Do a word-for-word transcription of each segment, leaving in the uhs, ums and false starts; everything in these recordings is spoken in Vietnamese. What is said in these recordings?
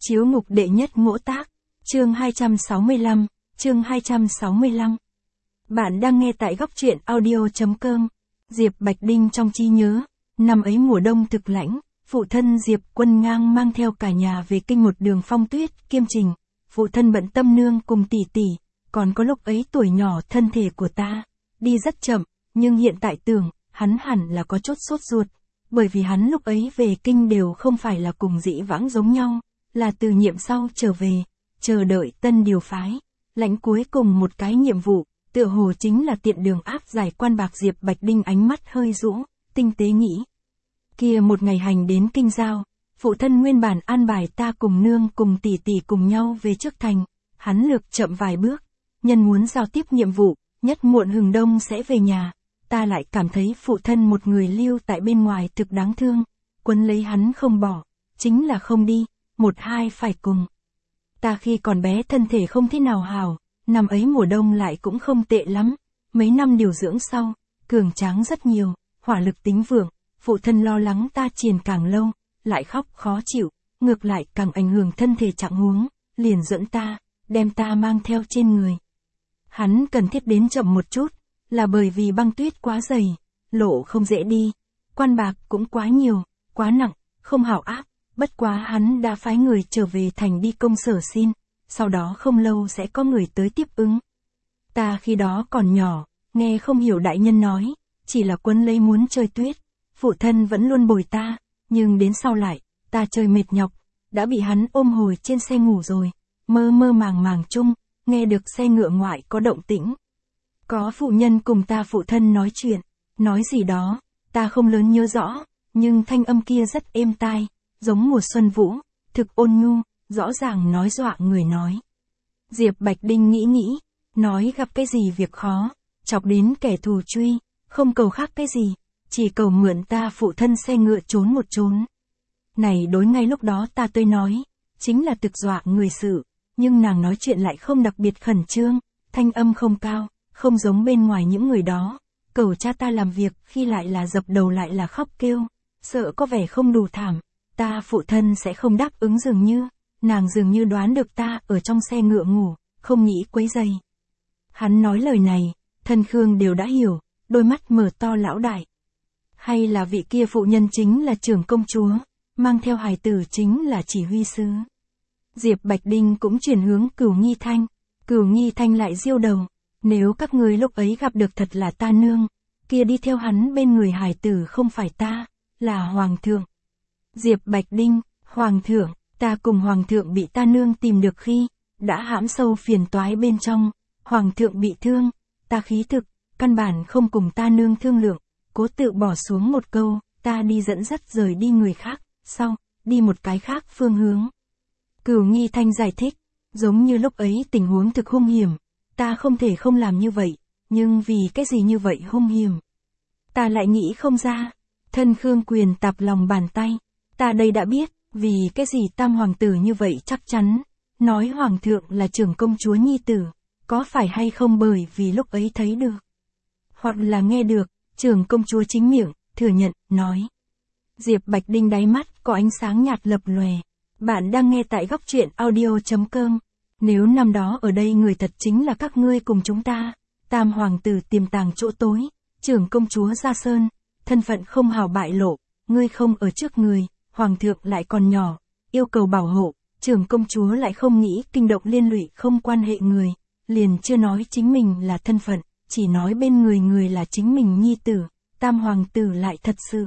Chiếu mục đệ nhất ngỗ tác, chương hai trăm sáu mươi lăm, chương hai trăm sáu mươi lăm. Bạn đang nghe tại góc truyện audio.com. Diệp Bạch Đinh trong trí nhớ, năm ấy mùa đông thực lãnh, phụ thân Diệp Quân Ngang mang theo cả nhà về kinh một đường phong tuyết, kiêm trình. Phụ thân bận tâm nương cùng tỷ tỷ, còn có lúc ấy tuổi nhỏ thân thể của ta, đi rất chậm, nhưng hiện tại tưởng, hắn hẳn là có chút sốt ruột, bởi vì hắn lúc ấy về kinh đều không phải là cùng dĩ vãng giống nhau, là từ nhiệm sau trở về, chờ đợi tân điều phái, lãnh cuối cùng một cái nhiệm vụ, tựa hồ chính là tiện đường áp giải quan bạc. Diệp Bạch Đinh ánh mắt hơi rũ, tinh tế nghĩ. Kia một ngày hành đến kinh giao, phụ thân nguyên bản an bài ta cùng nương cùng tỷ tỷ cùng nhau về trước thành, hắn lược chậm vài bước, nhân muốn giao tiếp nhiệm vụ, nhất muộn hừng đông sẽ về nhà, ta lại cảm thấy phụ thân một người lưu tại bên ngoài thực đáng thương, quấn lấy hắn không bỏ, chính là không đi, một hai phải cùng. Ta khi còn bé thân thể không thế nào hào, năm ấy mùa đông lại cũng không tệ lắm, mấy năm điều dưỡng sau, cường tráng rất nhiều, hỏa lực tính vượng, phụ thân lo lắng ta triền càng lâu, lại khóc khó chịu, ngược lại càng ảnh hưởng thân thể trạng huống, liền dẫn ta, đem ta mang theo trên người. Hắn cần thiết đến chậm một chút, là bởi vì băng tuyết quá dày, lộ không dễ đi, quan bạc cũng quá nhiều, quá nặng, không hảo áp, bất quá hắn đã phái người trở về thành đi công sở xin, sau đó không lâu sẽ có người tới tiếp ứng. Ta khi đó còn nhỏ, nghe không hiểu đại nhân nói, chỉ là quấn lấy muốn chơi tuyết, phụ thân vẫn luôn bồi ta, nhưng đến sau lại, ta chơi mệt nhọc, đã bị hắn ôm hồi trên xe ngủ rồi, mơ mơ màng màng chung, nghe được xe ngựa ngoại có động tĩnh. Có phụ nhân cùng ta phụ thân nói chuyện, nói gì đó, ta không lớn nhớ rõ, nhưng thanh âm kia rất êm tai, giống mùa xuân vũ, thực ôn nhu, rõ ràng nói dọa người nói. Diệp Bạch Đinh nghĩ nghĩ, nói gặp cái gì việc khó, chọc đến kẻ thù truy, không cầu khác cái gì, chỉ cầu mượn ta phụ thân xe ngựa trốn một trốn. Này đối ngay lúc đó ta tôi nói, chính là thực dọa người sự, nhưng nàng nói chuyện lại không đặc biệt khẩn trương, thanh âm không cao, không giống bên ngoài những người đó, cầu cha ta làm việc khi lại là dập đầu lại là khóc kêu, sợ có vẻ không đủ thảm, ta phụ thân sẽ không đáp ứng dường như, nàng dường như đoán được ta ở trong xe ngựa ngủ, không nghĩ quấy giày. Hắn nói lời này, thân Khương đều đã hiểu, đôi mắt mở to lão đại. Hay là vị kia phụ nhân chính là trưởng công chúa, mang theo hài tử chính là chỉ huy sứ. Diệp Bạch Đinh cũng chuyển hướng Cửu Nghi Thanh, Cửu Nghi Thanh lại diêu đầu, nếu các ngươi lúc ấy gặp được thật là ta nương, kia đi theo hắn bên người hài tử không phải ta, là hoàng thượng. Diệp Bạch Đinh, hoàng thượng, ta cùng hoàng thượng bị ta nương tìm được khi, đã hãm sâu phiền toái bên trong, hoàng thượng bị thương, ta khí thực, căn bản không cùng ta nương thương lượng, cố tự bỏ xuống một câu, ta đi dẫn dắt rời đi người khác, sau, đi một cái khác phương hướng. Cửu Nghi Thanh giải thích, giống như lúc ấy tình huống thực hung hiểm, ta không thể không làm như vậy, nhưng vì cái gì như vậy hung hiểm? Ta lại nghĩ không ra, thân Khương quyền tạp lòng bàn tay, ta đây đã biết, vì cái gì tam hoàng tử như vậy chắc chắn, nói hoàng thượng là trưởng công chúa nhi tử, có phải hay không bởi vì lúc ấy thấy được, hoặc là nghe được, trưởng công chúa chính miệng, thừa nhận, nói. Diệp Bạch Đinh đáy mắt có ánh sáng nhạt lập lòe. Bạn đang nghe tại góc truyện audio.com. Nếu năm đó ở đây người thật chính là các ngươi cùng chúng ta, tam hoàng tử tiềm tàng chỗ tối, trưởng công chúa ra sơn, thân phận không hào bại lộ, ngươi không ở trước người, hoàng thượng lại còn nhỏ, yêu cầu bảo hộ, trưởng công chúa lại không nghĩ kinh động liên lụy không quan hệ người, liền chưa nói chính mình là thân phận, chỉ nói bên người người là chính mình nhi tử, tam hoàng tử lại thật sự.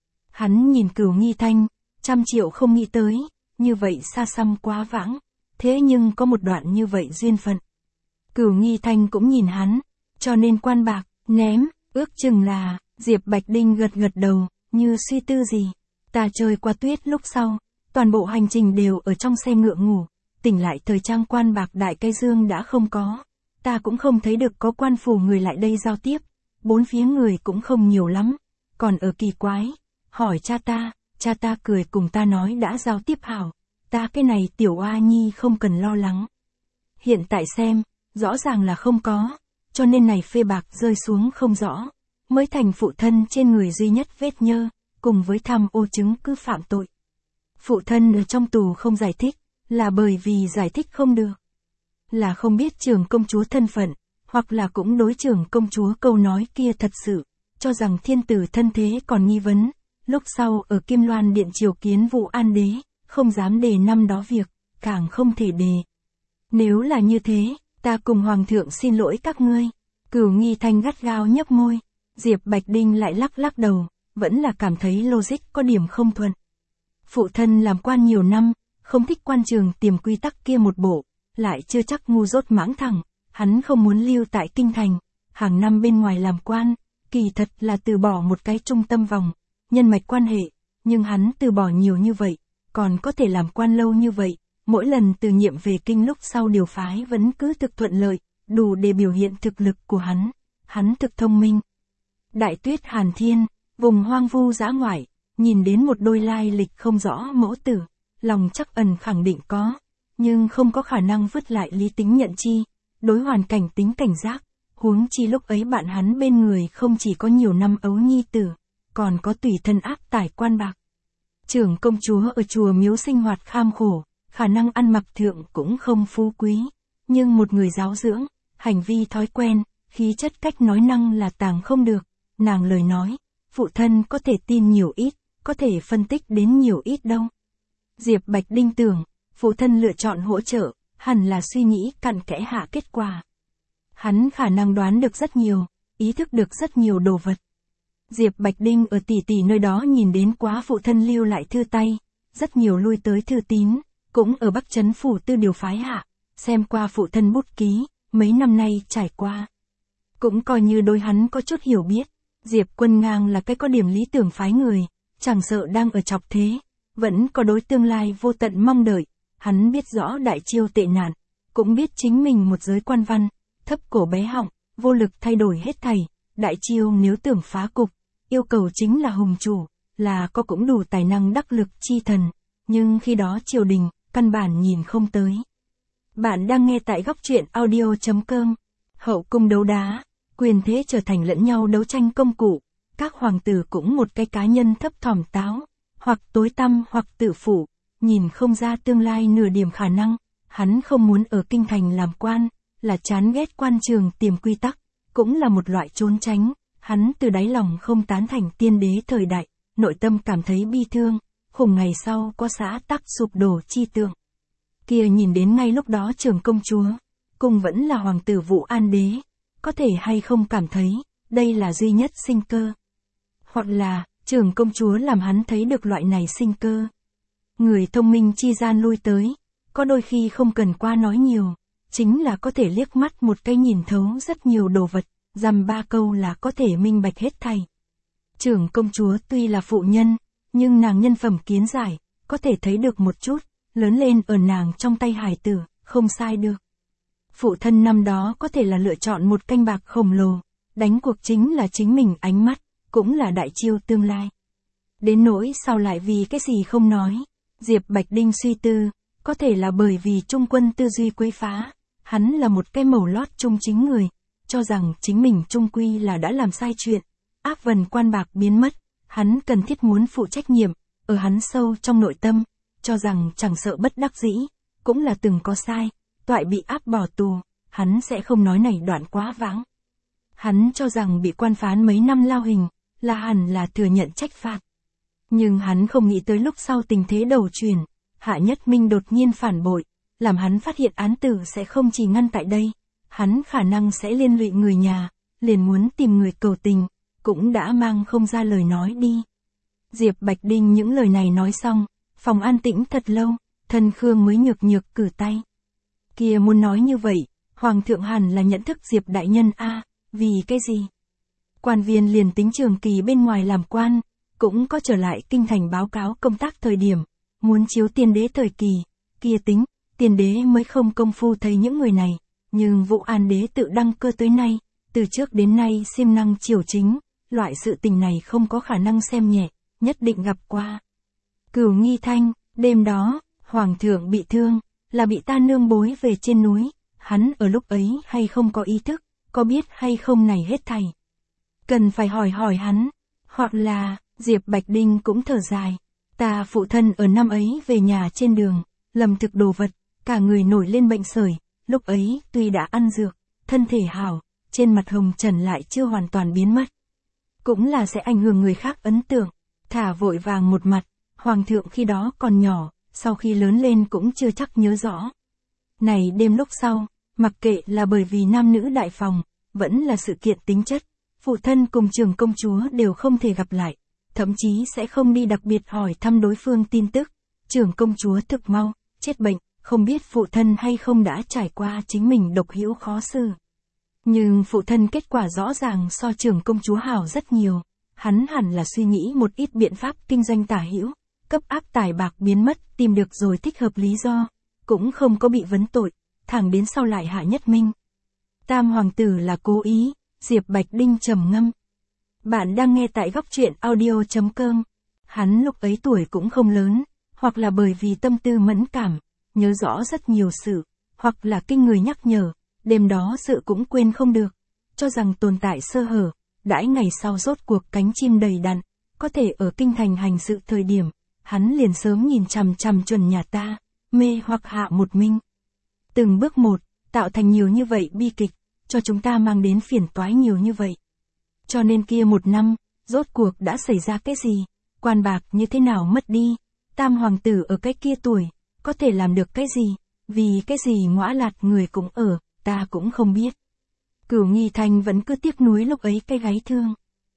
Hắn nhìn Cửu Nghi Thanh, trăm triệu không nghĩ tới, như vậy xa xăm quá vãng, thế nhưng có một đoạn như vậy duyên phận. Cửu Nghi Thanh cũng nhìn hắn, cho nên quan bạc, ném, ước chừng là, Diệp Bạch Đinh gật gật đầu, như suy tư gì. Ta chơi qua tuyết lúc sau, toàn bộ hành trình đều ở trong xe ngựa ngủ, tỉnh lại thời trang quan bạc đại cây dương đã không có, ta cũng không thấy được có quan phủ người lại đây giao tiếp, bốn phía người cũng không nhiều lắm, còn ở kỳ quái, hỏi cha ta, cha ta cười cùng ta nói đã giao tiếp hảo, ta cái này tiểu oa nhi không cần lo lắng. Hiện tại xem, rõ ràng là không có, cho nên này phê bạc rơi xuống không rõ, mới thành phụ thân trên người duy nhất vết nhơ, cùng với tham ô chứng cứ phạm tội. Phụ thân ở trong tù không giải thích, là bởi vì giải thích không được. Là không biết trưởng công chúa thân phận, hoặc là cũng đối trưởng công chúa câu nói kia thật sự, cho rằng thiên tử thân thế còn nghi vấn, lúc sau ở Kim Loan Điện triều kiến Vũ An Đế, không dám đề năm đó việc, càng không thể đề. Nếu là như thế, ta cùng Hoàng thượng xin lỗi các ngươi. Cửu Nghi Thanh gắt gao nhấp môi, Diệp Bạch Đinh lại lắc lắc đầu, vẫn là cảm thấy logic có điểm không thuận. Phụ thân làm quan nhiều năm, không thích quan trường tiềm quy tắc kia một bộ, lại chưa chắc ngu dốt mãng thẳng, hắn không muốn lưu tại kinh thành, hàng năm bên ngoài làm quan, kỳ thật là từ bỏ một cái trung tâm vòng, nhân mạch quan hệ, nhưng hắn từ bỏ nhiều như vậy, còn có thể làm quan lâu như vậy, mỗi lần từ nhiệm về kinh lúc sau điều phái vẫn cứ thực thuận lợi, đủ để biểu hiện thực lực của hắn, hắn thực thông minh. Đại tuyết hàn thiên, vùng hoang vu dã ngoại, nhìn đến một đôi lai lịch không rõ mẫu tử, lòng chắc ẩn khẳng định có, nhưng không có khả năng vứt lại lý tính nhận chi, đối hoàn cảnh tính cảnh giác, huống chi lúc ấy bạn hắn bên người không chỉ có nhiều năm ấu nhi tử, còn có tùy thân áp tải quan bạc. Trưởng công chúa ở chùa miếu sinh hoạt kham khổ, khả năng ăn mặc thượng cũng không phú quý, nhưng một người giáo dưỡng, hành vi thói quen, khí chất cách nói năng là tàng không được, nàng lời nói, phụ thân có thể tin nhiều ít, có thể phân tích đến nhiều ít đâu. Diệp Bạch Đinh tưởng, phụ thân lựa chọn hỗ trợ, hẳn là suy nghĩ cặn kẽ hạ kết quả. Hắn khả năng đoán được rất nhiều, ý thức được rất nhiều đồ vật. Diệp Bạch Đinh ở tỷ tỷ nơi đó nhìn đến quá phụ thân lưu lại thư tay, rất nhiều lui tới thư tín, cũng ở Bắc Trấn phủ tư điều phái hạ, xem qua phụ thân bút ký, mấy năm nay trải qua. Cũng coi như đối hắn có chút hiểu biết, Diệp Quân Ngang là cái có điểm lý tưởng phái người, chẳng sợ đang ở chọc thế, vẫn có đối tương lai vô tận mong đợi, hắn biết rõ đại chiêu tệ nạn, cũng biết chính mình một giới quan văn, thấp cổ bé họng, vô lực thay đổi hết thảy, đại chiêu nếu tưởng phá cục, yêu cầu chính là hùng chủ, là có cũng đủ tài năng đắc lực chi thần, nhưng khi đó triều đình, căn bản nhìn không tới. Bạn đang nghe tại góc truyện audio chấm com, hậu cung đấu đá, quyền thế trở thành lẫn nhau đấu tranh công cụ, các hoàng tử cũng một cái cá nhân thấp thỏm táo, hoặc tối tăm hoặc tự phụ, nhìn không ra tương lai nửa điểm khả năng, hắn không muốn ở kinh thành làm quan, là chán ghét quan trường tiềm quy tắc, cũng là một loại trốn tránh, hắn từ đáy lòng không tán thành tiên đế thời đại, nội tâm cảm thấy bi thương, khủng ngày sau có xã tắc sụp đổ chi tượng. Kia nhìn đến ngay lúc đó trưởng công chúa, cùng vẫn là hoàng tử Vũ An Đế, có thể hay không cảm thấy, đây là duy nhất sinh cơ. Hoặc là, trưởng công chúa làm hắn thấy được loại này sinh cơ. Người thông minh chi gian lui tới, có đôi khi không cần qua nói nhiều, chính là có thể liếc mắt một cái nhìn thấu rất nhiều đồ vật, dăm ba câu là có thể minh bạch hết thảy. Trưởng công chúa tuy là phụ nhân, nhưng nàng nhân phẩm kiến giải, có thể thấy được một chút, lớn lên ở nàng trong tay hài tử, không sai được. Phụ thân năm đó có thể là lựa chọn một canh bạc khổng lồ, đánh cuộc chính là chính mình ánh mắt, cũng là đại chiêu tương lai. Đến nỗi sau lại vì cái gì không nói, Diệp Bạch Đinh suy tư, có thể là bởi vì Trung Quân tư duy quấy phá, hắn là một cái màu lót trung chính người, cho rằng chính mình trung quy là đã làm sai chuyện, áp vần quan bạc biến mất, hắn cần thiết muốn phụ trách nhiệm, ở hắn sâu trong nội tâm, cho rằng chẳng sợ bất đắc dĩ, cũng là từng có sai, toại bị áp bỏ tù, hắn sẽ không nói này đoạn quá vãng. Hắn cho rằng bị quan phán mấy năm lao hình, là hẳn là thừa nhận trách phạt. Nhưng hắn không nghĩ tới lúc sau tình thế đầu chuyển, Hạ Nhất Minh đột nhiên phản bội, làm hắn phát hiện án tử sẽ không chỉ ngăn tại đây, hắn khả năng sẽ liên lụy người nhà, liền muốn tìm người cầu tình, cũng đã mang không ra lời nói đi. Diệp Bạch Đinh những lời này nói xong, phòng an tĩnh thật lâu, thân Khương mới nhược nhược cử tay. Kia muốn nói như vậy, Hoàng thượng hẳn là nhận thức Diệp đại nhân a, vì cái gì? Quan viên liền tính trường kỳ bên ngoài làm quan, cũng có trở lại kinh thành báo cáo công tác thời điểm, muốn chiếu tiên đế thời kỳ, kia tính, tiên đế mới không công phu thấy những người này, nhưng Vũ An đế tự đăng cơ tới nay, từ trước đến nay siêng năng triều chính, loại sự tình này không có khả năng xem nhẹ, nhất định gặp qua. Cửu Nghi Thanh, đêm đó, Hoàng thượng bị thương, là bị ta nương bối về trên núi, hắn ở lúc ấy hay không có ý thức, có biết hay không này hết thảy. Cần phải hỏi hỏi hắn, hoặc là, Diệp Bạch Đinh cũng thở dài, ta phụ thân ở năm ấy về nhà trên đường, lầm thực đồ vật, cả người nổi lên bệnh sởi, lúc ấy tuy đã ăn dược, thân thể hảo, trên mặt hồng trần lại chưa hoàn toàn biến mất. Cũng là sẽ ảnh hưởng người khác ấn tượng, thả vội vàng một mặt, hoàng thượng khi đó còn nhỏ, sau khi lớn lên cũng chưa chắc nhớ rõ. Này đêm lúc sau, mặc kệ là bởi vì nam nữ đại phòng, vẫn là sự kiện tính chất, phụ thân cùng trưởng công chúa đều không thể gặp lại, thậm chí sẽ không đi đặc biệt hỏi thăm đối phương tin tức. Trưởng công chúa thực mau, chết bệnh, không biết phụ thân hay không đã trải qua chính mình độc hữu khó xử. Nhưng phụ thân kết quả rõ ràng so trưởng công chúa hảo rất nhiều, hắn hẳn là suy nghĩ một ít biện pháp kinh doanh tả hữu, cấp áp tài bạc biến mất, tìm được rồi thích hợp lý do, cũng không có bị vấn tội, thẳng đến sau lại hạ nhất minh. Tam hoàng tử là cố ý, Diệp Bạch Đinh trầm ngâm. Bạn đang nghe tại góc truyện audio chấm com. Hắn lúc ấy tuổi cũng không lớn, hoặc là bởi vì tâm tư mẫn cảm, nhớ rõ rất nhiều sự, hoặc là kinh người nhắc nhở, đêm đó sự cũng quên không được, cho rằng tồn tại sơ hở, đãi ngày sau rốt cuộc cánh chim đầy đặn, có thể ở kinh thành hành sự thời điểm, hắn liền sớm nhìn chằm chằm chuẩn nhà ta, mê hoặc hạ một minh. Từng bước một, tạo thành nhiều như vậy bi kịch, cho chúng ta mang đến phiền toái nhiều như vậy. Cho nên kia một năm, rốt cuộc đã xảy ra cái gì, quan bạc như thế nào mất đi, tam hoàng tử ở cái kia tuổi, có thể làm được cái gì, vì cái gì ngõa lạt người cũng ở, ta cũng không biết. Cửu Nghi Thanh vẫn cứ tiếc nuối lúc ấy cái gáy thương.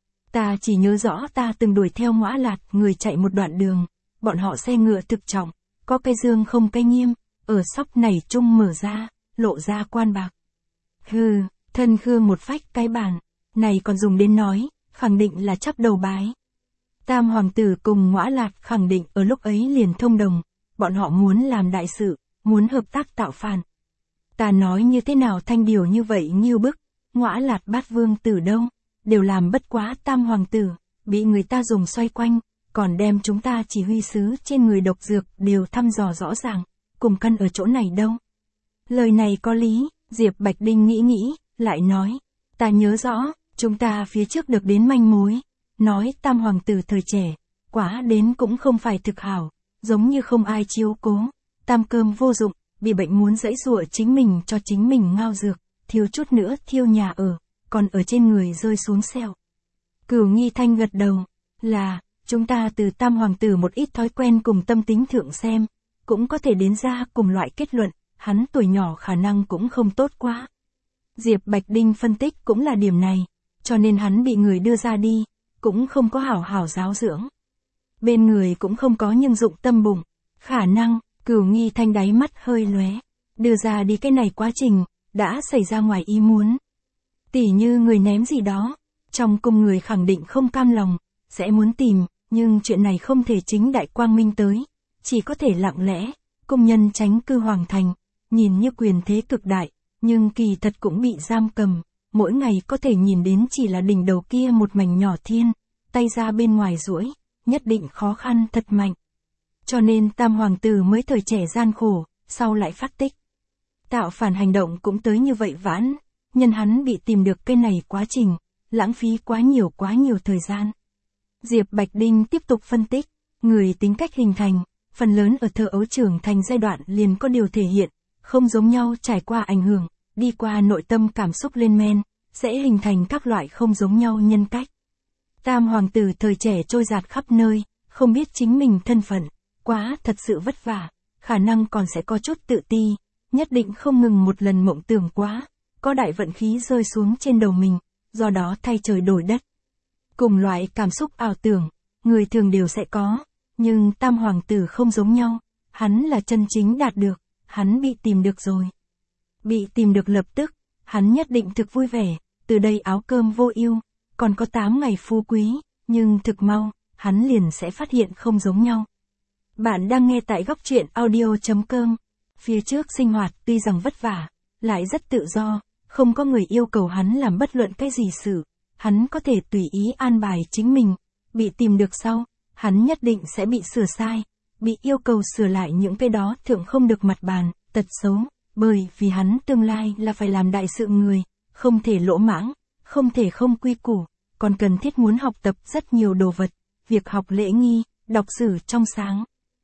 Ta chỉ nhớ rõ ta từng đuổi theo ngõa lạt người chạy một đoạn đường, bọn họ xe ngựa thực trọng, có cây dương không cây nghiêm, ở sóc này trung mở ra, lộ ra quan bạc. Hừ, thân khương một phách cái bàn, này còn dùng đến nói, khẳng định là chắp đầu bái. Tam hoàng tử cùng ngõa lạt khẳng định ở lúc ấy liền thông đồng, bọn họ muốn làm đại sự, muốn hợp tác tạo phản. Ta nói như thế nào thanh điều như vậy nghiêu bức, ngõa lạt bát vương tử đâu, đều làm bất quá tam hoàng tử, bị người ta dùng xoay quanh, còn đem chúng ta chỉ huy sứ trên người độc dược đều thăm dò rõ ràng, cùng căn ở chỗ này đâu. Lời này có lý, Diệp Bạch Đinh nghĩ nghĩ, lại nói, ta nhớ rõ, chúng ta phía trước được đến manh mối, nói tam hoàng tử thời trẻ, quá đến cũng không phải thực hảo, giống như không ai chiếu cố, tam cơm vô dụng, bị bệnh muốn dãy dụa chính mình cho chính mình ngao dược, thiếu chút nữa thiêu nhà ở, còn ở trên người rơi xuống sẹo. Cửu Nghi Thanh gật đầu, là, chúng ta từ tam hoàng tử một ít thói quen cùng tâm tính thượng xem, cũng có thể đến ra cùng loại kết luận, hắn tuổi nhỏ khả năng cũng không tốt quá. Diệp Bạch Đinh phân tích cũng là điểm này, cho nên hắn bị người đưa ra đi, cũng không có hảo hảo giáo dưỡng. Bên người cũng không có nhưng dụng tâm bụng, khả năng, Cửu Nghi Thanh đáy mắt hơi lóe, đưa ra đi cái này quá trình, đã xảy ra ngoài ý muốn. Tỉ như người ném gì đó, trong cung người khẳng định không cam lòng, sẽ muốn tìm, nhưng chuyện này không thể chính đại quang minh tới, chỉ có thể lặng lẽ, công nhân tránh cư hoàng thành, nhìn như quyền thế cực đại, nhưng kỳ thật cũng bị giam cầm, mỗi ngày có thể nhìn đến chỉ là đỉnh đầu kia một mảnh nhỏ thiên, tay ra bên ngoài duỗi, nhất định khó khăn thật mạnh. Cho nên tam hoàng tử mới thời trẻ gian khổ, sau lại phát tích. Tạo phản hành động cũng tới như vậy vãn, nhân hắn bị tìm được cái này quá trình, lãng phí quá nhiều quá nhiều thời gian. Diệp Bạch Đinh tiếp tục phân tích, người tính cách hình thành, phần lớn ở thơ ấu trưởng thành giai đoạn liền có điều thể hiện, không giống nhau trải qua ảnh hưởng, đi qua nội tâm cảm xúc lên men, sẽ hình thành các loại không giống nhau nhân cách. Tam hoàng tử thời trẻ trôi dạt khắp nơi, không biết chính mình thân phận, quá thật sự vất vả, khả năng còn sẽ có chút tự ti, nhất định không ngừng một lần mộng tưởng quá, có đại vận khí rơi xuống trên đầu mình, do đó thay trời đổi đất. Cùng loại cảm xúc ảo tưởng, người thường đều sẽ có, nhưng tam hoàng tử không giống nhau, hắn là chân chính đạt được, hắn bị tìm được rồi. Bị tìm được lập tức, hắn nhất định thực vui vẻ, từ đây áo cơm vô ưu, còn có tám ngày phú quý, nhưng thực mau, hắn liền sẽ phát hiện không giống nhau. Bạn đang nghe tại góc truyện audio chấm com. Phía trước sinh hoạt tuy rằng vất vả, lại rất tự do, không có người yêu cầu hắn làm bất luận cái gì sự, hắn có thể tùy ý an bài chính mình, bị tìm được sau, hắn nhất định sẽ bị sửa sai, bị yêu cầu sửa lại những cái đó thượng không được mặt bàn, tật xấu, bởi vì hắn tương lai là phải làm đại sự người, không thể lỗ mãng, không thể không quy củ, còn cần thiết muốn học tập rất nhiều đồ vật, việc học lễ nghi, đọc sử trong sáng.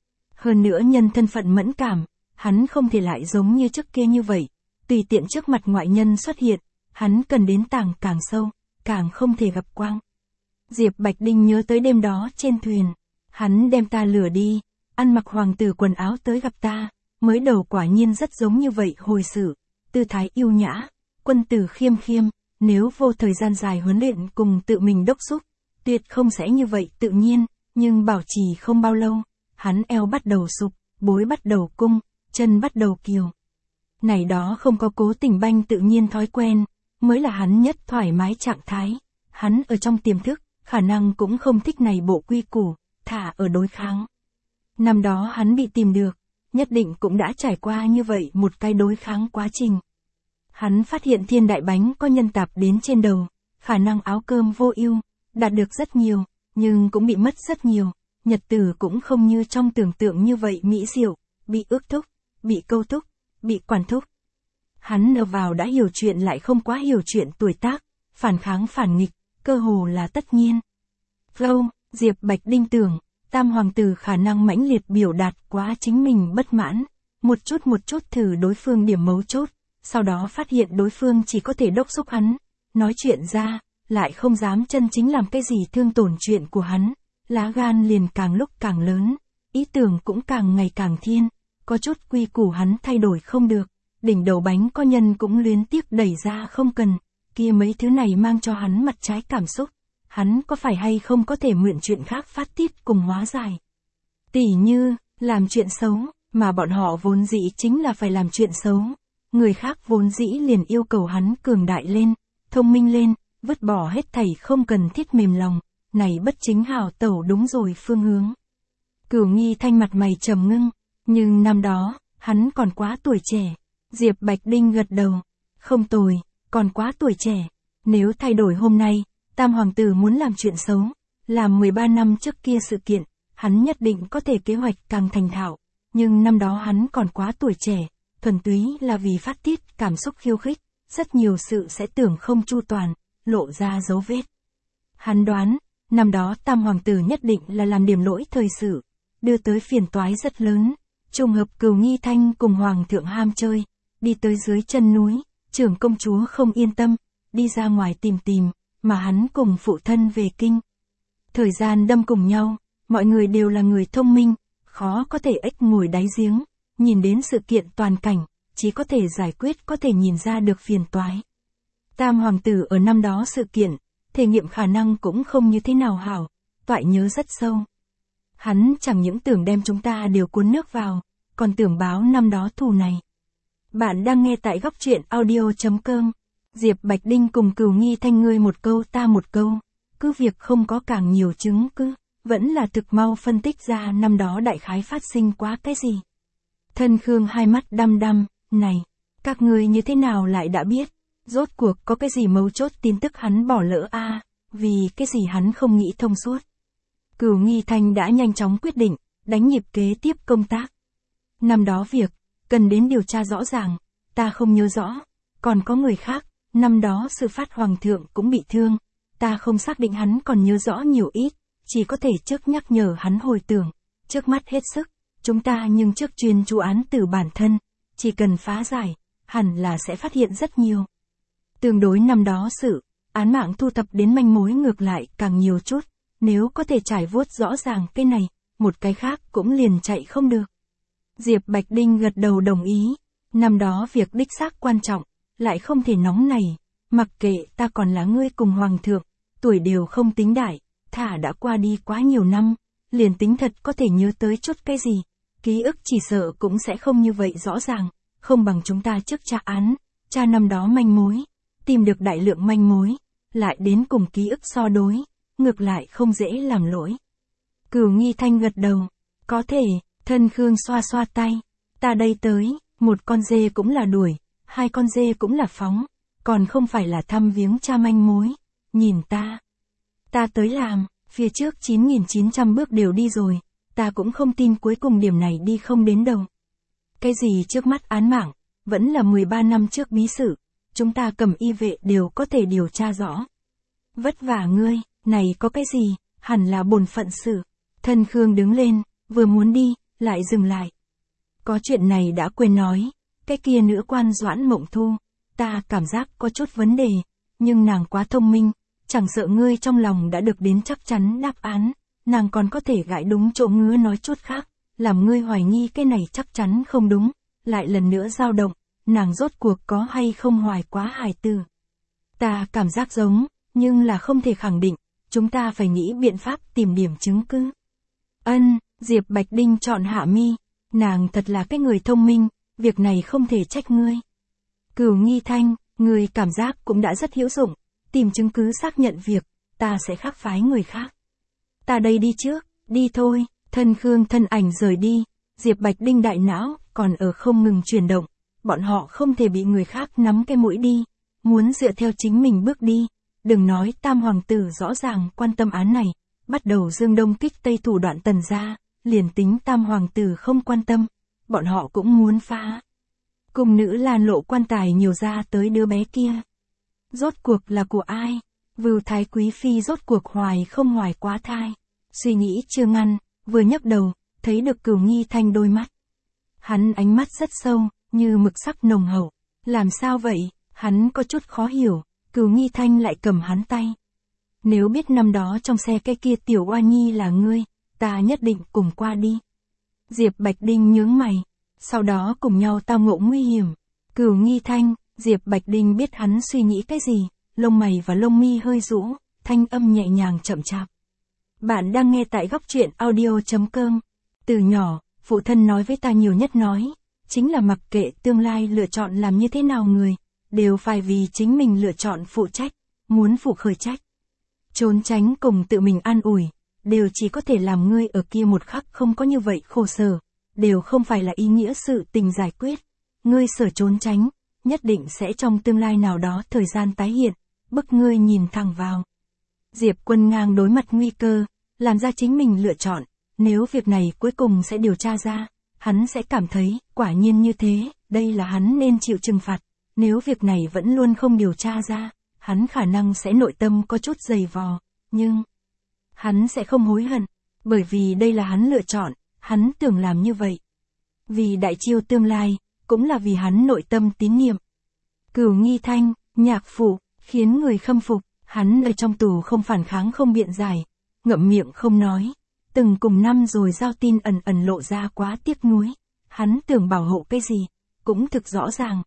Hơn nữa nhân thân phận mẫn cảm, hắn không thể lại giống như trước kia như vậy, tùy tiện trước mặt ngoại nhân xuất hiện, hắn cần đến tàng càng sâu, càng không thể gặp quang. Diệp Bạch Đinh nhớ tới đêm đó trên thuyền, hắn đem ta lừa đi, ăn mặc hoàng tử quần áo tới gặp ta, mới đầu quả nhiên rất giống như vậy hồi sự, tư thái yêu nhã, quân tử khiêm khiêm, nếu vô thời gian dài huấn luyện cùng tự mình đốc thúc, tuyệt không sẽ như vậy tự nhiên, nhưng bảo trì không bao lâu, hắn eo bắt đầu sụp, bối bắt đầu cung, chân bắt đầu kiều. Này đó không có cố tình banh tự nhiên thói quen, mới là hắn nhất thoải mái trạng thái, hắn ở trong tiềm thức, khả năng cũng không thích này bộ quy củ, thả ở đối kháng. Năm đó hắn bị tìm được, nhất định cũng đã trải qua như vậy một cái đối kháng quá trình. Hắn phát hiện thiên đại bánh có nhân tạp đến trên đầu, khả năng áo cơm vô ưu, đạt được rất nhiều, nhưng cũng bị mất rất nhiều, nhật tử cũng không như trong tưởng tượng như vậy mỹ diệu, bị ước thúc, bị câu thúc, bị quản thúc. Hắn ở vào đã hiểu chuyện lại không quá hiểu chuyện tuổi tác, phản kháng phản nghịch, cơ hồ là tất nhiên. Gâu, Diệp Bạch Đinh tưởng, tam hoàng tử khả năng mãnh liệt biểu đạt quá chính mình bất mãn, một chút một chút thử đối phương điểm mấu chốt, sau đó phát hiện đối phương chỉ có thể đốc thúc hắn, nói chuyện ra, lại không dám chân chính làm cái gì thương tổn chuyện của hắn, lá gan liền càng lúc càng lớn, ý tưởng cũng càng ngày càng thiên, có chút quy củ hắn thay đổi không được, đỉnh đầu bánh có nhân cũng luyến tiếc đẩy ra không cần, kia mấy thứ này mang cho hắn mặt trái cảm xúc, hắn có phải hay không có thể mượn chuyện khác phát tiết cùng hóa giải. Tỉ như, làm chuyện xấu, mà bọn họ vốn dĩ chính là phải làm chuyện xấu, người khác vốn dĩ liền yêu cầu hắn cường đại lên, thông minh lên, vứt bỏ hết thảy không cần thiết mềm lòng, này bất chính hảo tẩu đúng rồi phương hướng. Cửu Nghi Thanh mặt mày trầm ngưng, nhưng năm đó, hắn còn quá tuổi trẻ. Diệp Bạch Đinh gật đầu, không tồi, còn quá tuổi trẻ, nếu thay đổi hôm nay, tam hoàng tử muốn làm chuyện xấu, làm mười ba năm trước kia sự kiện, hắn nhất định có thể kế hoạch càng thành thạo, nhưng năm đó hắn còn quá tuổi trẻ, thuần túy là vì phát tiết cảm xúc khiêu khích, rất nhiều sự sẽ tưởng không chu toàn, lộ ra dấu vết. Hắn đoán, năm đó tam hoàng tử nhất định là làm điểm lỗi thời sự, đưa tới phiền toái rất lớn, trùng hợp Cửu Nghi Thanh cùng hoàng thượng ham chơi, đi tới dưới chân núi, trưởng công chúa không yên tâm, đi ra ngoài tìm tìm, mà hắn cùng phụ thân về kinh. Thời gian đâm cùng nhau, mọi người đều là người thông minh, khó có thể ếch ngồi đáy giếng, nhìn đến sự kiện toàn cảnh, chỉ có thể giải quyết có thể nhìn ra được phiền toái. Tam hoàng tử ở năm đó sự kiện, thể nghiệm khả năng cũng không như thế nào hảo, toại nhớ rất sâu. Hắn chẳng những tưởng đem chúng ta đều cuốn nước vào, còn tưởng báo năm đó thù này. Bạn đang nghe tại góc truyện audio chấm com. Diệp Bạch Đinh cùng Cửu Nghi Thanh ngươi một câu ta một câu, cứ việc không có càng nhiều chứng cứ, vẫn là thực mau phân tích ra năm đó đại khái phát sinh quá cái gì. Thân Khương hai mắt đăm đăm, này, các ngươi như thế nào lại đã biết, rốt cuộc có cái gì mấu chốt tin tức hắn bỏ lỡ a, à, vì cái gì hắn không nghĩ thông suốt. Cửu Nghi Thanh đã nhanh chóng quyết định, đánh nhịp kế tiếp công tác. Năm đó việc, cần đến điều tra rõ ràng, ta không nhớ rõ, còn có người khác, năm đó sự phát hoàng thượng cũng bị thương, ta không xác định hắn còn nhớ rõ nhiều ít, chỉ có thể trước nhắc nhở hắn hồi tưởng, trước mắt hết sức, chúng ta nhưng trước chuyên chú án từ bản thân, chỉ cần phá giải, hẳn là sẽ phát hiện rất nhiều. Tương đối năm đó sự, án mạng thu thập đến manh mối ngược lại càng nhiều chút, nếu có thể trải vuốt rõ ràng cái này, một cái khác cũng liền chạy không được. Diệp Bạch Đinh gật đầu đồng ý, năm đó việc đích xác quan trọng, lại không thể nóng nảy, mặc kệ ta còn là ngươi cùng hoàng thượng, tuổi đều không tính đại, thả đã qua đi quá nhiều năm, liền tính thật có thể nhớ tới chút cái gì, ký ức chỉ sợ cũng sẽ không như vậy rõ ràng, không bằng chúng ta trước tra án, tra năm đó manh mối, tìm được đại lượng manh mối, lại đến cùng ký ức so đối, ngược lại không dễ làm lỗi. Cửu Nghi Thanh gật đầu, có thể, Thân Khương xoa xoa tay, ta đây tới, một con dê cũng là đuổi, hai con dê cũng là phóng, còn không phải là thăm viếng cha manh mối, nhìn ta. Ta tới làm, phía trước chín nghìn chín trăm bước đều đi rồi, ta cũng không tin cuối cùng điểm này đi không đến đâu. Cái gì trước mắt án mạng, vẫn là mười ba năm trước bí sự, chúng ta cầm y vệ đều có thể điều tra rõ. Vất vả ngươi, này có cái gì, hẳn là bổn phận sự. Thân Khương đứng lên, vừa muốn đi, lại dừng lại. Có chuyện này đã quên nói, cái kia nữ quan Doãn Mộng Thu, ta cảm giác có chút vấn đề, nhưng nàng quá thông minh, chẳng sợ ngươi trong lòng đã được đến chắc chắn đáp án, nàng còn có thể gãi đúng chỗ ngứa nói chút khác, làm ngươi hoài nghi cái này chắc chắn không đúng, lại lần nữa dao động, nàng rốt cuộc có hay không hoài quá hài từ. Ta cảm giác giống, nhưng là không thể khẳng định, chúng ta phải nghĩ biện pháp tìm điểm chứng cứ. Ân, Diệp Bạch Đinh chọn hạ mi, nàng thật là cái người thông minh, việc này không thể trách ngươi. Cửu Nghi Thanh, người cảm giác cũng đã rất hữu dụng, tìm chứng cứ xác nhận việc, ta sẽ khác phái người khác. Ta đây đi trước, đi thôi, thân Khương thân ảnh rời đi, Diệp Bạch Đinh đại não, còn ở không ngừng chuyển động, bọn họ không thể bị người khác nắm cái mũi đi, muốn dựa theo chính mình bước đi, đừng nói tam hoàng tử rõ ràng quan tâm án này, bắt đầu dương đông kích tây thủ đoạn Tần gia, liền tính tam hoàng tử không quan tâm, bọn họ cũng muốn phá. Cùng nữ Lan lộ quan tài nhiều ra tới đứa bé kia. Rốt cuộc là của ai? Vưu Thái Quý Phi rốt cuộc hoài không hoài quá thai. Suy nghĩ chưa ngăn, vừa nhấc đầu, thấy được Cửu Nghi Thanh đôi mắt. Hắn ánh mắt rất sâu, như mực sắc nồng hậu. Làm sao vậy? Hắn có chút khó hiểu, Cửu Nghi Thanh lại cầm hắn tay. Nếu biết năm đó trong xe cái kia tiểu oa nhi là ngươi, ta nhất định cùng qua đi. Diệp Bạch Đinh nhướng mày, sau đó cùng nhau tao ngộ nguy hiểm. Cửu Nghi Thanh, Diệp Bạch Đinh biết hắn suy nghĩ cái gì, lông mày và lông mi hơi rũ, thanh âm nhẹ nhàng chậm chạp. Bạn đang nghe tại góc truyện audio chấm com. Từ nhỏ, phụ thân nói với ta nhiều nhất nói, chính là mặc kệ tương lai lựa chọn làm như thế nào người, đều phải vì chính mình lựa chọn phụ trách, muốn phụ khởi trách. Trốn tránh cùng tự mình an ủi, đều chỉ có thể làm ngươi ở kia một khắc không có như vậy khổ sở, đều không phải là ý nghĩa sự tình giải quyết. Ngươi sở trốn tránh, nhất định sẽ trong tương lai nào đó thời gian tái hiện, bức ngươi nhìn thẳng vào. Diệp Quân ngang đối mặt nguy cơ, làm ra chính mình lựa chọn, nếu việc này cuối cùng sẽ điều tra ra, hắn sẽ cảm thấy, quả nhiên như thế, đây là hắn nên chịu trừng phạt. Nếu việc này vẫn luôn không điều tra ra, hắn khả năng sẽ nội tâm có chút dày vò, nhưng hắn sẽ không hối hận, bởi vì đây là hắn lựa chọn, hắn tưởng làm như vậy. Vì đại chiêu tương lai, cũng là vì hắn nội tâm tín niệm. Cửu Nghi Thanh, nhạc phụ, khiến người khâm phục, hắn ở trong tù không phản kháng không biện giải, ngậm miệng không nói, từng cùng năm rồi giao tin ẩn ẩn lộ ra quá tiếc nuối, hắn tưởng bảo hộ cái gì, cũng thực rõ ràng.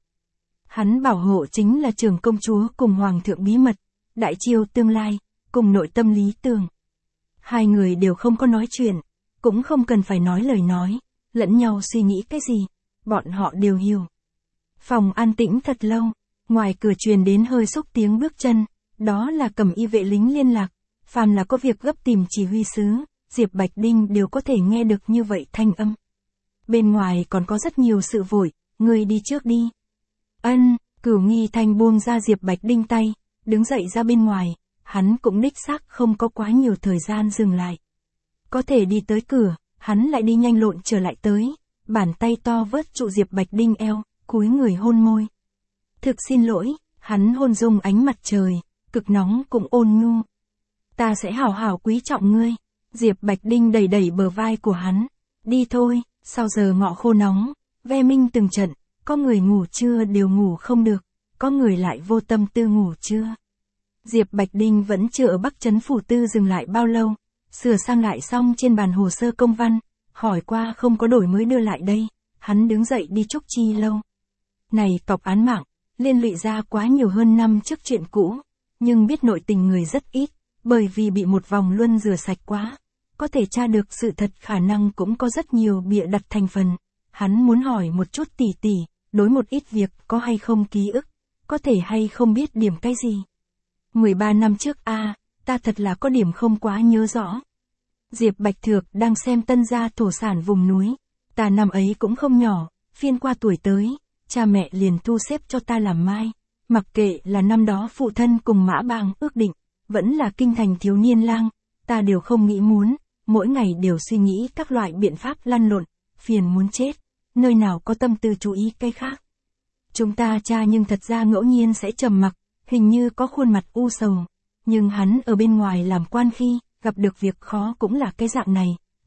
Hắn bảo hộ chính là trưởng công chúa cùng hoàng thượng bí mật, đại chiêu tương lai, cùng nội tâm lý tưởng. Hai người đều không có nói chuyện, cũng không cần phải nói lời nói, lẫn nhau suy nghĩ cái gì, bọn họ đều hiểu. Phòng an tĩnh thật lâu, ngoài cửa truyền đến hơi xúc tiếng bước chân, đó là cầm y vệ lính liên lạc, phàm là có việc gấp tìm chỉ huy sứ, Diệp Bạch Đinh đều có thể nghe được như vậy thanh âm. Bên ngoài còn có rất nhiều sự vội, người đi trước đi. Ân, Cửu Nghi Thanh buông ra Diệp Bạch Đinh tay, đứng dậy ra bên ngoài, hắn cũng đích xác không có quá nhiều thời gian dừng lại. Có thể đi tới cửa, hắn lại đi nhanh lộn trở lại tới, bàn tay to vớt trụ Diệp Bạch Đinh eo, cúi người hôn môi. Thực xin lỗi, hắn hôn dung ánh mặt trời, cực nóng cũng ôn nhu. Ta sẽ hảo hảo quý trọng ngươi. Diệp Bạch Đinh đẩy đẩy bờ vai của hắn. Đi thôi, sau giờ ngọ khô nóng, ve minh từng trận, có người ngủ trưa đều ngủ không được, có người lại vô tâm tư ngủ trưa. Diệp Bạch Đinh vẫn chưa ở Bắc Trấn Phủ Tư dừng lại bao lâu, sửa sang lại xong trên bàn hồ sơ công văn, hỏi qua không có đổi mới đưa lại đây, hắn đứng dậy đi Trúc Chi Lâu. Này cọc án mạng, liên lụy ra quá nhiều hơn năm trước chuyện cũ, nhưng biết nội tình người rất ít, bởi vì bị một vòng luân rửa sạch quá, có thể tra được sự thật khả năng cũng có rất nhiều bịa đặt thành phần. Hắn muốn hỏi một chút tỉ tỉ, đối một ít việc có hay không ký ức, có thể hay không biết điểm cái gì. mười ba năm trước a à, ta thật là có điểm không quá nhớ rõ. Diệp Bạch Thược đang xem Tân gia thổ sản vùng núi, ta năm ấy cũng không nhỏ, phiên qua tuổi tới, cha mẹ liền thu xếp cho ta làm mai, mặc kệ là năm đó phụ thân cùng Mã Bàng ước định, vẫn là kinh thành thiếu niên lang, ta đều không nghĩ muốn, mỗi ngày đều suy nghĩ các loại biện pháp lăn lộn, phiền muốn chết, nơi nào có tâm tư chú ý cái khác. Chúng ta cha nhưng thật ra ngẫu nhiên sẽ trầm mặc, hình như có khuôn mặt u sầu, nhưng hắn ở bên ngoài làm quan khi, gặp được việc khó cũng là cái dạng này,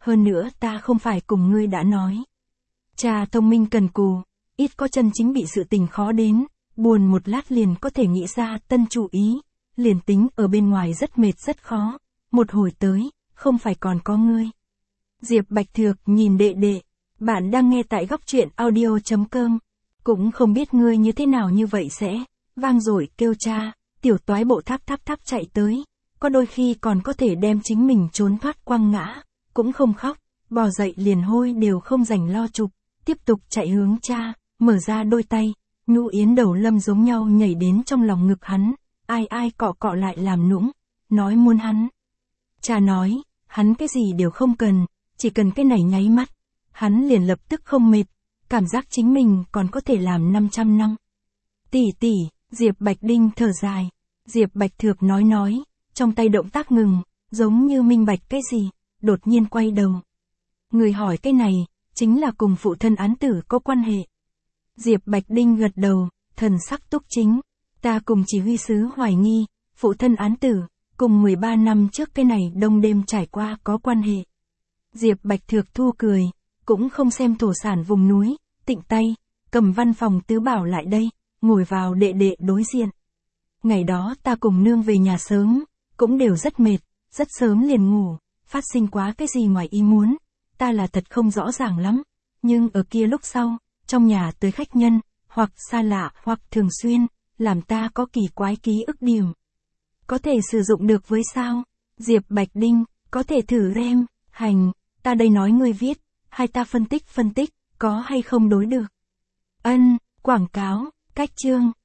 hơn nữa ta không phải cùng ngươi đã nói. Cha thông minh cần cù, ít có chân chính bị sự tình khó đến, buồn một lát liền có thể nghĩ ra tân chủ ý, liền tính ở bên ngoài rất mệt rất khó, một hồi tới, không phải còn có ngươi. Diệp Bạch Thược nhìn đệ đệ, bạn đang nghe tại góc truyện audio.com, cũng không biết ngươi như thế nào như vậy sẽ, vang dội kêu cha, tiểu toái bộ tháp tháp tháp chạy tới, có đôi khi còn có thể đem chính mình trốn thoát quăng ngã, cũng không khóc, bò dậy liền hôi đều không rảnh lo chụp, tiếp tục chạy hướng cha, mở ra đôi tay, Nhu Yến đầu lâm giống nhau nhảy đến trong lòng ngực hắn, ai ai cọ cọ lại làm nũng, nói muốn hắn. Cha nói, hắn cái gì đều không cần, chỉ cần cái này nháy mắt, hắn liền lập tức không mệt, cảm giác chính mình còn có thể làm năm trăm năm. Tỷ tỷ, Diệp Bạch Đinh thở dài, Diệp Bạch Thược nói nói, trong tay động tác ngừng, giống như minh bạch cái gì, đột nhiên quay đầu. Người hỏi cái này, chính là cùng phụ thân án tử có quan hệ. Diệp Bạch Đinh gật đầu, thần sắc túc chính, ta cùng chỉ huy sứ hoài nghi, phụ thân án tử, cùng mười ba năm trước cái này đông đêm trải qua có quan hệ. Diệp Bạch Thược thu cười, cũng không xem thổ sản vùng núi, tịnh tay, cầm văn phòng tứ bảo lại đây, ngồi vào đệ đệ đối diện. Ngày đó ta cùng nương về nhà sớm, cũng đều rất mệt, rất sớm liền ngủ, phát sinh quá cái gì ngoài ý muốn, ta là thật không rõ ràng lắm, nhưng ở kia lúc sau, trong nhà tới khách nhân, hoặc xa lạ hoặc thường xuyên, làm ta có kỳ quái ký ức điểm. Có thể sử dụng được với sao? Diệp Bạch Đinh, có thể thử xem, hành, ta đây nói ngươi viết, hay ta phân tích phân tích, có hay không đối được. Ân, quảng cáo, cách chương.